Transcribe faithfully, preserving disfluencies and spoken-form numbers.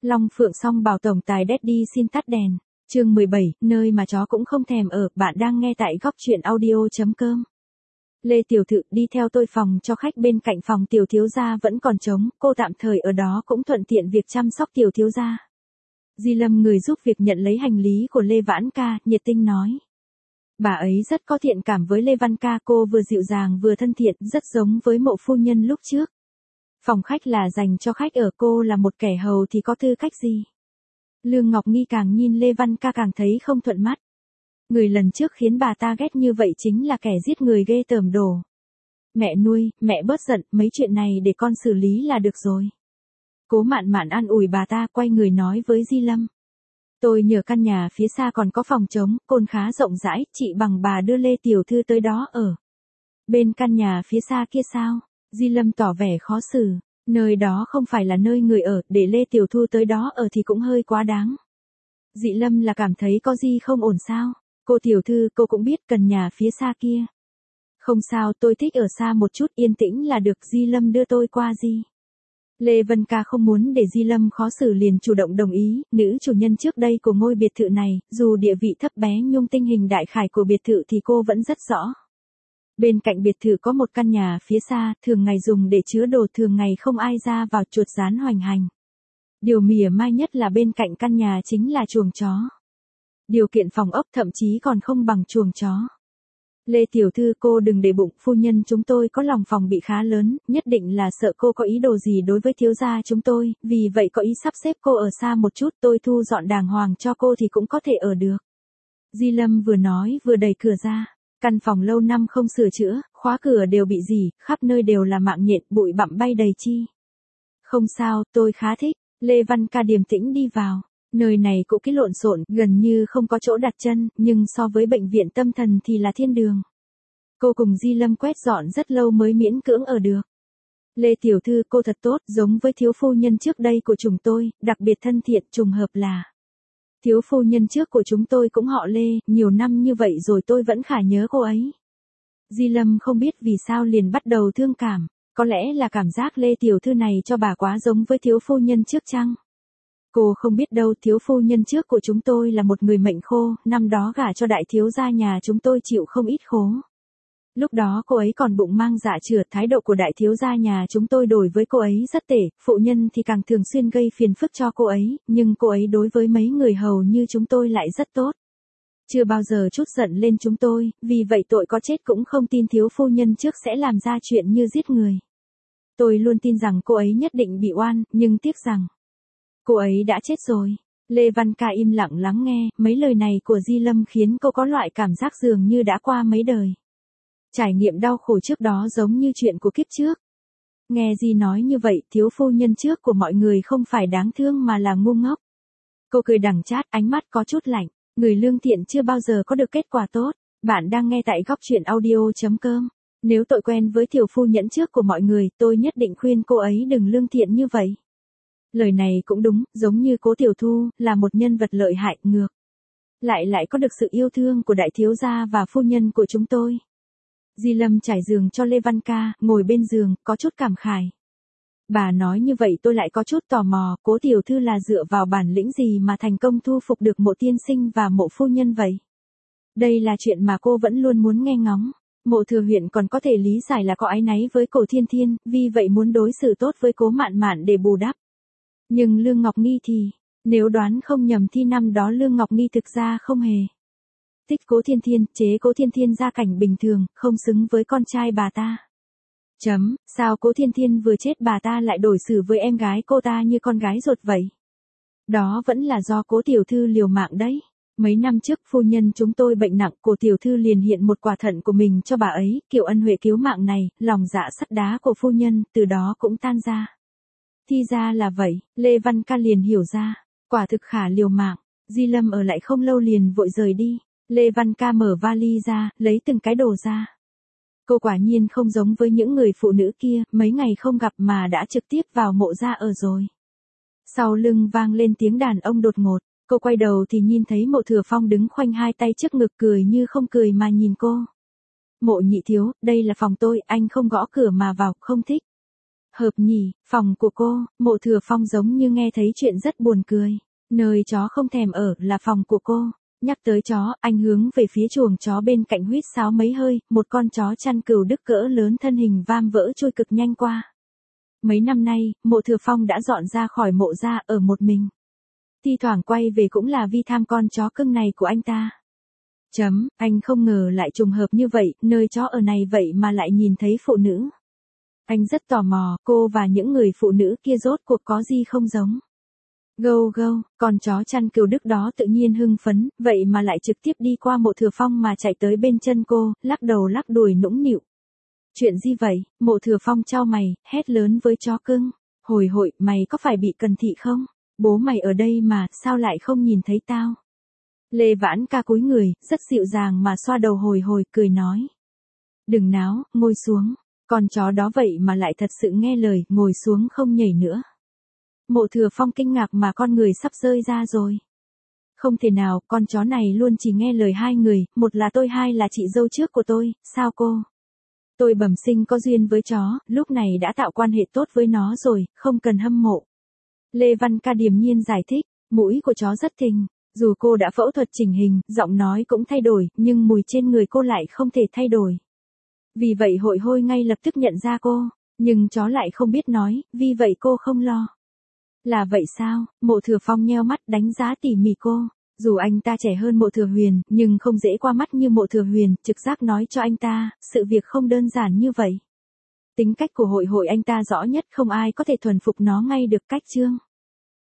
Long Phượng Song bảo tổng tài Daddy xin tắt đèn. Chương mười bảy, nơi mà chó cũng không thèm ở, bạn đang nghe tại góc truyện audio chấm com. Lê Tiểu Thư đi theo tôi phòng cho khách bên cạnh phòng tiểu thiếu gia vẫn còn trống, cô tạm thời ở đó cũng thuận tiện việc chăm sóc tiểu thiếu gia. Di Lâm người giúp việc nhận lấy hành lý của Lê Vãn Ca, nhiệt tình nói. Bà ấy rất có thiện cảm với Lê Văn Ca, cô vừa dịu dàng vừa thân thiện, rất giống với Mộ phu nhân lúc trước. Phòng khách là dành cho khách ở, cô là một kẻ hầu thì có tư cách gì? Lương Ngọc Nghi càng nhìn Lê Văn Ca càng thấy không thuận mắt. Người lần trước khiến bà ta ghét như vậy chính là kẻ giết người ghê tởm đồ. Mẹ nuôi, mẹ bớt giận, mấy chuyện này để con xử lý là được rồi. Cố Mạn Mạn an ủi bà ta, quay người nói với Di Lâm. Tôi nhờ căn nhà phía xa còn có phòng trống, côn khá rộng rãi, chị bằng bà đưa Lê Tiểu Thư tới đó ở. Bên căn nhà phía xa kia sao? Di Lâm tỏ vẻ khó xử. Nơi đó không phải là nơi người ở, để Lê Tiểu Thu tới đó ở thì cũng hơi quá đáng. Dị Lâm là cảm thấy có gì không ổn sao? Cô Tiểu Thư, cô cũng biết cần nhà phía xa kia. Không sao, tôi thích ở xa một chút, yên tĩnh là được, Di Lâm đưa tôi qua Di. Lê Vân Ca không muốn để Di Lâm khó xử liền chủ động đồng ý, nữ chủ nhân trước đây của ngôi biệt thự này, dù địa vị thấp bé nhưng tinh hình đại khải của biệt thự thì cô vẫn rất rõ. Bên cạnh biệt thự có một căn nhà phía xa, thường ngày dùng để chứa đồ, thường ngày không ai ra vào, chuột rán hoành hành. Điều mỉa mai nhất là bên cạnh căn nhà chính là chuồng chó. Điều kiện phòng ốc thậm chí còn không bằng chuồng chó. Lê Tiểu Thư, cô đừng để bụng, phu nhân chúng tôi có lòng phòng bị khá lớn, nhất định là sợ cô có ý đồ gì đối với thiếu gia chúng tôi, vì vậy có ý sắp xếp cô ở xa một chút, tôi thu dọn đàng hoàng cho cô thì cũng có thể ở được. Di Lâm vừa nói vừa đẩy cửa ra. Căn phòng lâu năm không sửa chữa, khóa cửa đều bị rỉ, khắp nơi đều là mạng nhện, bụi bặm bay đầy chi. Không sao, tôi khá thích. Lê Văn Ca điềm tĩnh đi vào. Nơi này cũng cái lộn xộn, gần như không có chỗ đặt chân, nhưng so với bệnh viện tâm thần thì là thiên đường. Cô cùng Di Lâm quét dọn rất lâu mới miễn cưỡng ở được. Lê Tiểu Thư, cô thật tốt, giống với thiếu phu nhân trước đây của chúng tôi, đặc biệt thân thiện, trùng hợp là. Thiếu phu nhân trước của chúng tôi cũng họ Lê, nhiều năm như vậy rồi tôi vẫn khá nhớ cô ấy. Di Lâm không biết vì sao liền bắt đầu thương cảm, có lẽ là cảm giác Lê Tiểu Thư này cho bà quá giống với thiếu phu nhân trước chăng? Cô không biết đâu, thiếu phu nhân trước của chúng tôi là một người mệnh khô, năm đó gả cho đại thiếu gia nhà chúng tôi chịu không ít khổ. Lúc đó cô ấy còn bụng mang dạ chửa, thái độ của đại thiếu gia nhà chúng tôi đối với cô ấy rất tệ, phụ nhân thì càng thường xuyên gây phiền phức cho cô ấy, nhưng cô ấy đối với mấy người hầu như chúng tôi lại rất tốt. Chưa bao giờ chút giận lên chúng tôi, vì vậy tội có chết cũng không tin thiếu phu nhân trước sẽ làm ra chuyện như giết người. Tôi luôn tin rằng cô ấy nhất định bị oan, nhưng tiếc rằng cô ấy đã chết rồi. Lê Văn Ca im lặng lắng nghe, mấy lời này của Di Lâm khiến cô có loại cảm giác dường như đã qua mấy đời. Trải nghiệm đau khổ trước đó giống như chuyện của kiếp trước. Nghe Di nói như vậy, thiếu phu nhân trước của mọi người không phải đáng thương mà là ngu ngốc. Cô cười đằng chát, ánh mắt có chút lạnh. Người lương thiện chưa bao giờ có được kết quả tốt. Bạn đang nghe tại góc truyện audio chấm com. Nếu tội quen với tiểu phu nhẫn trước của mọi người, tôi nhất định khuyên cô ấy đừng lương thiện như vậy. Lời này cũng đúng, giống như Cố Tiểu Thu, là một nhân vật lợi hại, ngược. Lại lại có được sự yêu thương của đại thiếu gia và phu nhân của chúng tôi. Di Lâm trải giường cho Lê Văn Ca, ngồi bên giường, có chút cảm khái. Bà nói như vậy tôi lại có chút tò mò, Cố Tiểu Thư là dựa vào bản lĩnh gì mà thành công thu phục được Mộ tiên sinh và Mộ phu nhân vậy? Đây là chuyện mà cô vẫn luôn muốn nghe ngóng. Mộ Thừa Huyện còn có thể lý giải là có áy náy với Cổ Thiên Thiên, vì vậy muốn đối xử tốt với Cố Mạn Mạn để bù đắp. Nhưng Lương Ngọc Nghi thì, nếu đoán không nhầm thì năm đó Lương Ngọc Nghi thực ra không hề thích Cố Thiên Thiên, chế Cố Thiên Thiên gia cảnh bình thường, không xứng với con trai bà ta. Chấm, sao Cố Thiên Thiên vừa chết bà ta lại đổi xử với em gái cô ta như con gái ruột vậy? Đó vẫn là do Cố Tiểu Thư liều mạng đấy. Mấy năm trước phu nhân chúng tôi bệnh nặng, Cố Tiểu Thư liền hiện một quả thận của mình cho bà ấy, kiểu ân huệ cứu mạng này, lòng dạ sắt đá của phu nhân, từ đó cũng tan ra. Thì ra là vậy, Lê Văn Ca liền hiểu ra, quả thực khả liều mạng. Di Lâm ở lại không lâu liền vội rời đi. Lê Văn Ca mở vali ra, lấy từng cái đồ ra. Cô quả nhiên không giống với những người phụ nữ kia, mấy ngày không gặp mà đã trực tiếp vào Mộ gia ở rồi. Sau lưng vang lên tiếng đàn ông đột ngột, cô quay đầu thì nhìn thấy Mộ Thừa Phong đứng khoanh hai tay trước ngực cười như không cười mà nhìn cô. Mộ nhị thiếu, đây là phòng tôi, anh không gõ cửa mà vào, không thích. Hợp nhỉ, phòng của cô, Mộ Thừa Phong giống như nghe thấy chuyện rất buồn cười. Nơi chó không thèm ở là phòng của cô. Nhắc tới chó, anh hướng về phía chuồng chó bên cạnh huýt sáo mấy hơi, một con chó chăn cừu Đức cỡ lớn thân hình vam vỡ trôi cực nhanh qua. Mấy năm nay, Mộ Thừa Phong đã dọn ra khỏi mộ gia ở một mình. Thi thoảng quay về cũng là vì tham con chó cưng này của anh ta. Chấm, anh không ngờ lại trùng hợp như vậy, nơi chó ở này vậy mà lại nhìn thấy phụ nữ. Anh rất tò mò, cô và những người phụ nữ kia rốt cuộc có gì không giống. Gâu gâu, con chó chăn cừu Đức đó tự nhiên hưng phấn, vậy mà lại trực tiếp đi qua Mộ Thừa Phong mà chạy tới bên chân cô, lắc đầu lắc đuôi nũng nịu. Chuyện gì vậy? Mộ Thừa Phong chau mày, hét lớn với chó cưng. Hồi hội, mày có phải bị cần thị không? Bố mày ở đây mà, sao lại không nhìn thấy tao? Lê Vãn Ca cúi người, rất dịu dàng mà xoa đầu hồi hồi, cười nói. Đừng náo, ngồi xuống. Con chó đó vậy mà lại thật sự nghe lời, ngồi xuống không nhảy nữa. Mộ Thừa Phong kinh ngạc mà con người sắp rơi ra rồi. Không thể nào, con chó này luôn chỉ nghe lời hai người, một là tôi hai là chị dâu trước của tôi, sao cô? Tôi bẩm sinh có duyên với chó, lúc này đã tạo quan hệ tốt với nó rồi, không cần hâm mộ. Lê Văn Ca điềm nhiên giải thích, mũi của chó rất thình, dù cô đã phẫu thuật chỉnh hình, giọng nói cũng thay đổi, nhưng mùi trên người cô lại không thể thay đổi. Vì vậy hội hôi ngay lập tức nhận ra cô, nhưng chó lại không biết nói, vì vậy cô không lo. Là vậy sao? Mộ Thừa Phong nheo mắt đánh giá tỉ mỉ cô. Dù anh ta trẻ hơn Mộ Thừa Huyền, nhưng không dễ qua mắt như Mộ Thừa Huyền, trực giác nói cho anh ta, sự việc không đơn giản như vậy. Tính cách của hội hội anh ta rõ nhất, không ai có thể thuần phục nó ngay được cách chương.